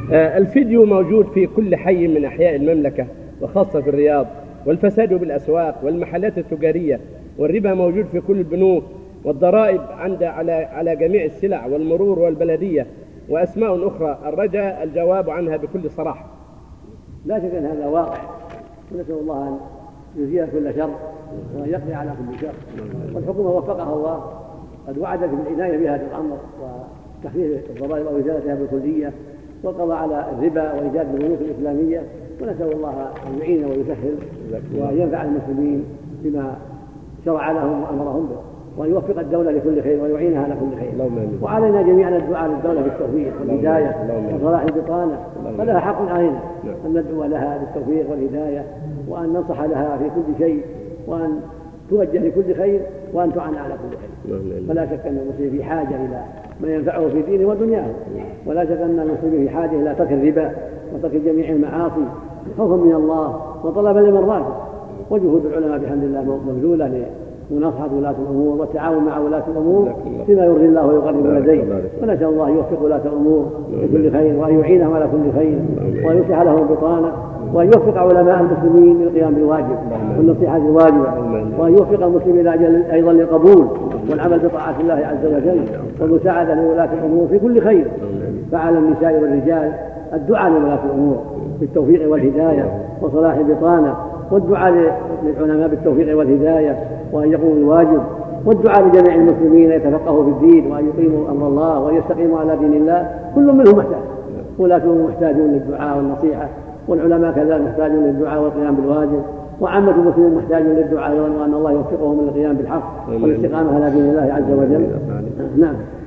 الفيديو موجود في كل حي من أحياء المملكة وخاصة في الرياض، والفساد بالأسواق والمحلات التجارية، والربا موجود في كل البنوك، والضرائب على جميع السلع، والمرور والبلدية، وأسماء أخرى. الرجاء الجواب عنها بكل صراحة. لا شك أن هذا واقع، ونسأل الله أن يزيل كل شر وأن يقضي على كل شر. والحكومة وفقها الله قد وعدت بالعناية بهذا الأمر وتخفيف الضرائب أو إزالتها بالكلية، والقضاء على الربا وإيجاد البنوك الإسلامية. ونسأل الله أن يعين ويسهل وأن ينفع المسلمين بما شرع لهم وأمرهم به، وأن يوفق الدولة لكل خير ويعينها على كل خير. وعلينا جميعا الدعاء للدولة بالتوفيق والهداية وصلاح البطانة، فلها حق علينا أن ندعو لها بالتوفيق والهداية، وأن ننصح لها في كل شيء، وأن توجه لكل خير، وأن تعان على كل خير. فلا شك أن المسلم في حاجة إلى ما ينفعه في دينه ودنياه، ولا شك أن المسلم في حاجة إلى ترك الربا وترك جميع المعاصي خوفا من الله وطلبا لمرضاته. وجهود العلماء بحمد الله مبذولة لمناصحة ولاة الأمور والتعاون مع ولاة الأمور فيما يرضي الله ويقرب لديه. ونسأل الله يوفق ولاة الأمور لكل خير، وأن يعينهم على كل خير، وأن يصلح لهم البطانة، وأن يوفق علماء المسلمين للقيام بالواجب والنصيحة الواجبة، وأن يوفق المسلمين أيضا للقبول والعمل بطاعة الله عز وجل، والمساعدة لولاة الأمور في كل خير. فعلى النساء والرجال الدعاء لولاة الأمور بالتوفيق والهداية وصلاح البطانة، والدعاء للعلماء بالتوفيق والهداية وأن يقوموا بالواجب، والدعاء لجميع المسلمين يتفقهوا في الدين وأن يقيموا أمر الله وأن يستقيموا على دين الله. كل منهم محتاج، ولاة الأمور محتاجون للدعاء والنصيحة، والعلماء كذلك محتاجون للدعاء والقيام بالواجب، وعامة المسلمين محتاجون للدعاء أيضا، وأن الله يوفقهم للقيام بالحق والاستقامة على دين الله عز وجل. نعم.